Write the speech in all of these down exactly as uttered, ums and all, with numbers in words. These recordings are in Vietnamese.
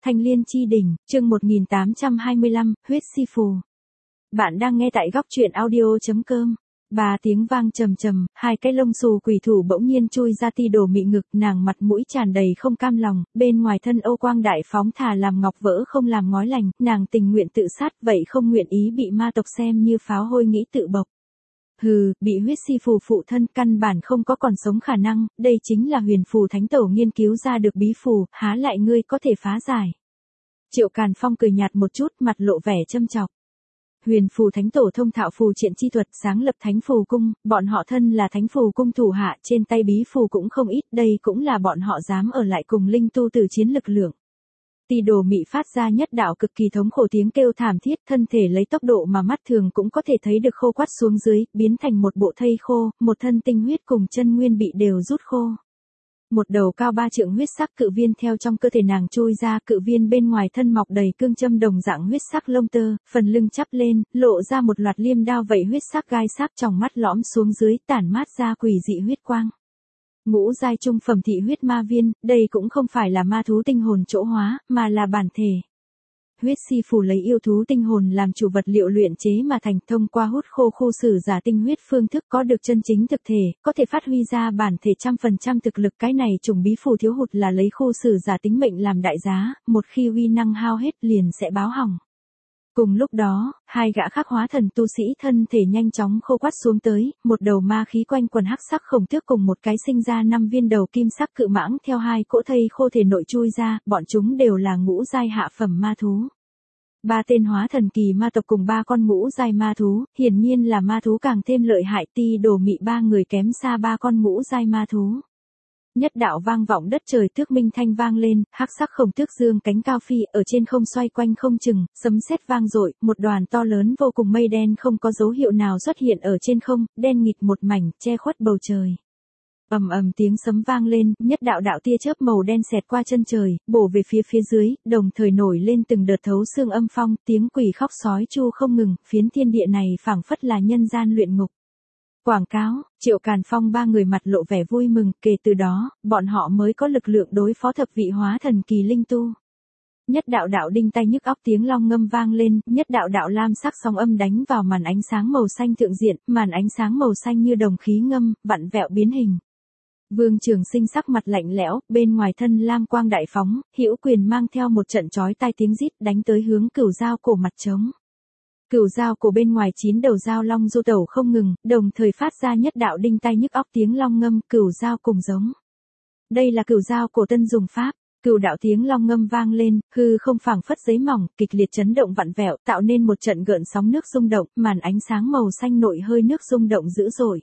Thanh Liên Chi Đỉnh, chương một nghìn tám trăm hai mươi lăm, huyết si phù. Bạn đang nghe tại góc truyện audio.com. Ba tiếng vang trầm trầm, hai cái lông xù quỷ thủ bỗng nhiên chui ra Ti Đồ Mị ngực, nàng mặt mũi tràn đầy không cam lòng, bên ngoài thân ô quang đại phóng thà làm ngọc vỡ không làm ngói lành, nàng tình nguyện tự sát, vậy không nguyện ý bị ma tộc xem như pháo hôi nghĩ tự bộc. Hừ, bị huyết si phù phụ thân căn bản không có còn sống khả năng, đây chính là huyền phù thánh tổ nghiên cứu ra được bí phù, há lại ngươi có thể phá giải. Triệu Càn Phong cười nhạt một chút, mặt lộ vẻ châm chọc. Huyền phù thánh tổ thông thạo phù triện chi thuật, sáng lập thánh phù cung, bọn họ thân là thánh phù cung thủ hạ, trên tay bí phù cũng không ít, đây cũng là bọn họ dám ở lại cùng linh tu từ chiến lực lượng. Ti Đồ Mị phát ra nhất đạo cực kỳ thống khổ tiếng kêu thảm thiết, thân thể lấy tốc độ mà mắt thường cũng có thể thấy được khô quắt xuống dưới, biến thành một bộ thây khô, một thân tinh huyết cùng chân nguyên bị đều rút khô. Một đầu cao ba trượng huyết sắc cự viên theo trong cơ thể nàng chui ra, cự viên bên ngoài thân mọc đầy cương châm đồng dạng huyết sắc lông tơ, phần lưng chắp lên, lộ ra một loạt liêm đao vậy huyết sắc gai sắc trong mắt lõm xuống dưới, tản mát ra quỷ dị huyết quang. Ngũ giai trung phẩm thị huyết ma viên, đây cũng không phải là ma thú tinh hồn chỗ hóa, mà là bản thể. Huyết si phù lấy yêu thú tinh hồn làm chủ vật liệu luyện chế mà thành, thông qua hút khô khu sử giả tinh huyết phương thức có được chân chính thực thể, có thể phát huy ra bản thể trăm phần trăm thực lực. Cái này trùng bí phù thiếu hụt là lấy khu sử giả tính mệnh làm đại giá, một khi uy năng hao hết liền sẽ báo hỏng. Cùng lúc đó, hai gã khắc hóa thần tu sĩ thân thể nhanh chóng khô quắt xuống tới, một đầu ma khí quanh quần hắc sắc khổng tước cùng một cái sinh ra năm viên đầu kim sắc cự mãng theo hai cỗ thây khô thể nội chui ra, bọn chúng đều là ngũ giai hạ phẩm ma thú. Ba tên hóa thần kỳ ma tộc cùng ba con ngũ giai ma thú, hiển nhiên là ma thú càng thêm lợi hại. Ti Đồ Mị ba người kém xa ba con ngũ giai ma thú. Nhất đạo vang vọng đất trời, tước minh thanh vang lên, hắc sắc khổng tước dương cánh cao phi ở trên không xoay quanh không chừng, sấm sét vang dội, một đoàn to lớn vô cùng mây đen không có dấu hiệu nào xuất hiện ở trên không, đen nghịt một mảnh, che khuất bầu trời. Ầm ầm tiếng sấm vang lên, nhất đạo đạo tia chớp màu đen xẹt qua chân trời, bổ về phía phía dưới, đồng thời nổi lên từng đợt thấu xương âm phong, tiếng quỷ khóc sói chu không ngừng, phiến thiên địa này phảng phất là nhân gian luyện ngục. Quảng cáo, Triệu Càn Phong ba người mặt lộ vẻ vui mừng, kể từ đó, bọn họ mới có lực lượng đối phó thập vị hóa thần kỳ linh tu. Nhất đạo đạo đinh tai nhức óc tiếng long ngâm vang lên, nhất đạo đạo lam sắc sóng âm đánh vào màn ánh sáng màu xanh thượng diện, màn ánh sáng màu xanh như đồng khí ngâm, vặn vẹo biến hình. Vương Trường Sinh sắc mặt lạnh lẽo, bên ngoài thân lam quang đại phóng, hữu quyền mang theo một trận chói tai tiếng rít đánh tới hướng Cửu Dao cổ mặt trống. Cửu Dao cổ bên ngoài chín đầu dao long du tẩu không ngừng, đồng thời phát ra nhất đạo đinh tai nhức óc tiếng long ngâm, Cửu Dao cùng giống. Đây là Cửu Dao cổ tân dùng pháp. Cửu đạo tiếng long ngâm vang lên, hư không phảng phất giấy mỏng, kịch liệt chấn động vặn vẹo, tạo nên một trận gợn sóng nước rung động, màn ánh sáng màu xanh nội hơi nước rung động dữ dội.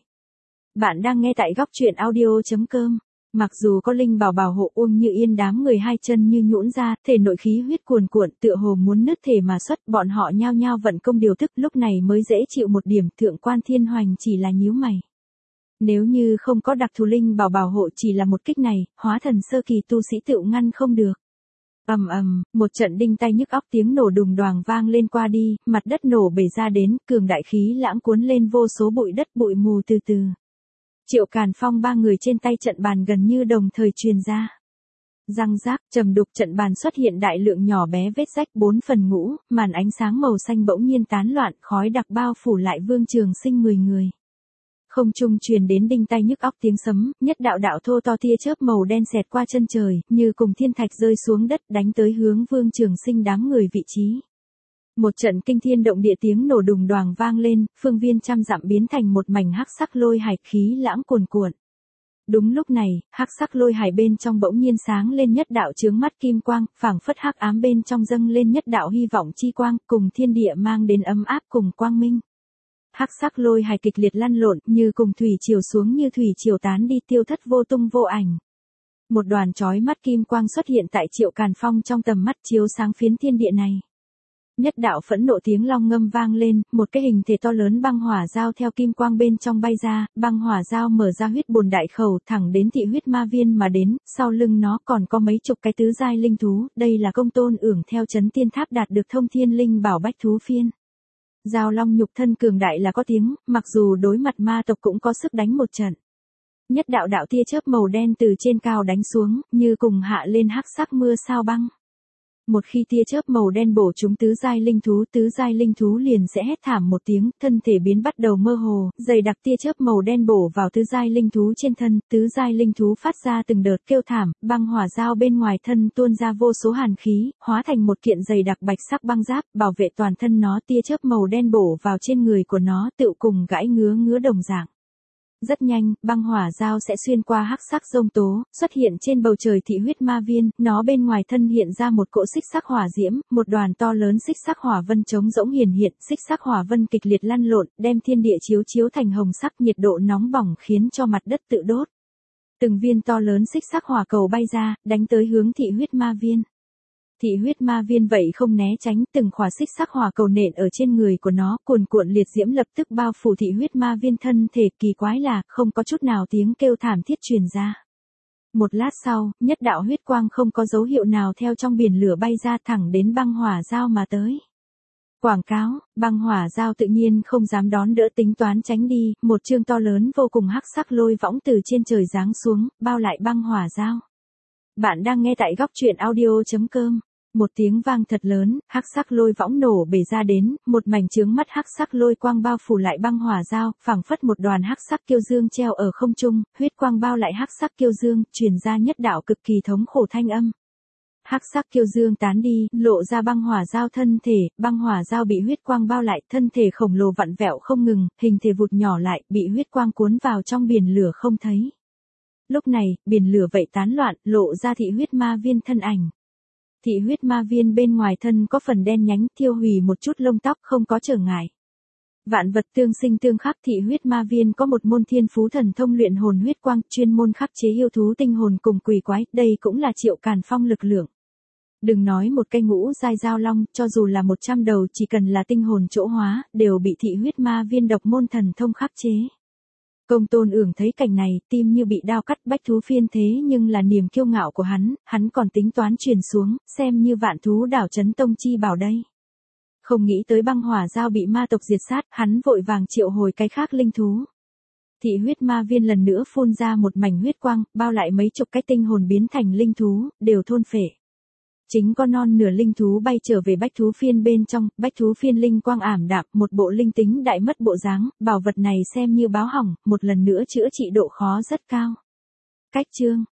Bạn đang nghe tại góc truyện audio.com. Mặc dù có linh bảo bảo hộ, Uông Như Yên đám người hai chân như nhũn ra, thể nội khí huyết cuồn cuộn, tựa hồ muốn nứt thể mà xuất, bọn họ nhao nhao vận công điều tức, lúc này mới dễ chịu một điểm. Thượng quan Thiên Hoành chỉ là nhíu mày. Nếu như không có đặc thù linh bảo bảo hộ, chỉ là một kích này, hóa thần sơ kỳ tu sĩ tựu ngăn không được. Ầm ầm, một trận đinh tai nhức óc tiếng nổ đùng đoàng vang lên qua đi, mặt đất nổ bể ra đến, cường đại khí lãng cuốn lên vô số bụi đất bụi mù từ từ. Triệu Càn Phong ba người trên tay trận bàn gần như đồng thời truyền ra. Răng rác, trầm đục, trận bàn xuất hiện đại lượng nhỏ bé vết rách bốn phần ngũ, màn ánh sáng màu xanh bỗng nhiên tán loạn, khói đặc bao phủ lại Vương Trường Sinh mười người. Không trung truyền đến đinh tai nhức óc tiếng sấm, nhất đạo đạo thô to tia chớp màu đen xẹt qua chân trời, như cùng thiên thạch rơi xuống đất, đánh tới hướng Vương Trường Sinh đám người vị trí. Một trận kinh thiên động địa tiếng nổ đùng đoàng vang lên, phương viên trăm dặm biến thành một mảnh hắc sắc lôi hải, khí lãng cuồn cuộn. Đúng lúc này, hắc sắc lôi hải bên trong bỗng nhiên sáng lên nhất đạo chướng mắt kim quang, phảng phất hắc ám bên trong dâng lên nhất đạo hy vọng chi quang, cùng thiên địa mang đến ấm áp cùng quang minh. Hắc sắc lôi hải kịch liệt lăn lộn, như cùng thủy triều xuống, như thủy triều tán đi, tiêu thất vô tung vô ảnh. Một đoàn chói mắt kim quang xuất hiện tại Triệu Càn Phong trong tầm mắt, chiếu sáng phiến thiên địa này. Nhất đạo phẫn nộ tiếng long ngâm vang lên, một cái hình thể to lớn băng hỏa dao theo kim quang bên trong bay ra, băng hỏa dao mở ra huyết bồn đại khẩu, thẳng đến thị huyết ma viên mà đến, sau lưng nó còn có mấy chục cái tứ giai linh thú, đây là Công Tôn Ưởng theo Chấn Tiên Tháp đạt được thông thiên linh bảo bách thú phiên. Dao long nhục thân cường đại là có tiếng, mặc dù đối mặt ma tộc cũng có sức đánh một trận. Nhất đạo đạo tia chớp màu đen từ trên cao đánh xuống, như cùng hạ lên hắc sắc mưa sao băng. Một khi tia chớp màu đen bổ trúng tứ giai linh thú, tứ giai linh thú liền sẽ hét thảm một tiếng, thân thể biến bắt đầu mơ hồ, dày đặc tia chớp màu đen bổ vào tứ giai linh thú trên thân, tứ giai linh thú phát ra từng đợt kêu thảm, băng hỏa dao bên ngoài thân tuôn ra vô số hàn khí, hóa thành một kiện dày đặc bạch sắc băng giáp, bảo vệ toàn thân nó. Tia chớp màu đen bổ vào trên người của nó, tựu cùng gãi ngứa ngứa đồng dạng. Rất nhanh, băng hỏa dao sẽ xuyên qua hắc sắc giông tố, xuất hiện trên bầu trời thị huyết ma viên, nó bên ngoài thân hiện ra một cỗ xích sắc hỏa diễm, một đoàn to lớn xích sắc hỏa vân trống rỗng hiển hiện, xích sắc hỏa vân kịch liệt lăn lộn, đem thiên địa chiếu chiếu thành hồng sắc, nhiệt độ nóng bỏng khiến cho mặt đất tự đốt. Từng viên to lớn xích sắc hỏa cầu bay ra, đánh tới hướng thị huyết ma viên. Thị huyết ma viên vậy không né tránh, từng khỏa xích sắc hỏa cầu nện ở trên người của nó, cuồn cuộn liệt diễm lập tức bao phủ thị huyết ma viên thân thể. Kỳ quái là, không có chút nào tiếng kêu thảm thiết truyền ra. Một lát sau, nhất đạo huyết quang không có dấu hiệu nào theo trong biển lửa bay ra thẳng đến băng hỏa dao mà tới. Quảng cáo, băng hỏa dao tự nhiên không dám đón đỡ, tính toán tránh đi, một chương to lớn vô cùng hắc sắc lôi võng từ trên trời giáng xuống, bao lại băng hỏa dao. Bạn đang nghe tại góc truyện audio chấm com. Một tiếng vang thật lớn, hắc sắc lôi võng nổ bể ra đến, một mảnh chướng mắt hắc sắc lôi quang bao phủ lại băng hỏa dao, phảng phất một đoàn hắc sắc kiêu dương treo ở không trung, huyết quang bao lại hắc sắc kiêu dương, truyền ra nhất đạo cực kỳ thống khổ thanh âm. Hắc sắc kiêu dương tán đi, lộ ra băng hỏa dao thân thể, băng hỏa dao bị huyết quang bao lại, thân thể khổng lồ vặn vẹo không ngừng, hình thể vụt nhỏ lại, bị huyết quang cuốn vào trong biển lửa không thấy. Lúc này, biển lửa vậy tán loạn, lộ ra thị huyết ma viên thân ảnh. Thị huyết ma viên bên ngoài thân có phần đen nhánh, thiêu hủy một chút lông tóc, không có trở ngại. Vạn vật tương sinh tương khắc, thị huyết ma viên có một môn thiên phú thần thông luyện hồn huyết quang, chuyên môn khắc chế yêu thú tinh hồn cùng quỷ quái, đây cũng là Triệu Càn Phong lực lượng. Đừng nói một cây ngũ giai giao long, cho dù là một trăm đầu chỉ cần là tinh hồn chỗ hóa, đều bị thị huyết ma viên độc môn thần thông khắc chế. Công Tôn Ưởng thấy cảnh này, tim như bị đao cắt, bách thú phiên thế nhưng là niềm kiêu ngạo của hắn, hắn còn tính toán truyền xuống, xem như vạn thú đảo chấn tông chi bảo đây. Không nghĩ tới băng hỏa dao bị ma tộc diệt sát, hắn vội vàng triệu hồi cái khác linh thú. Thị huyết ma viên lần nữa phun ra một mảnh huyết quang, bao lại mấy chục cái tinh hồn biến thành linh thú, đều thôn phệ. Chính con non nửa linh thú bay trở về bách thú phiên bên trong, bách thú phiên linh quang ảm đạm, một bộ linh tính đại mất bộ dáng, bảo vật này xem như báo hỏng, một lần nữa chữa trị độ khó rất cao. Cách chương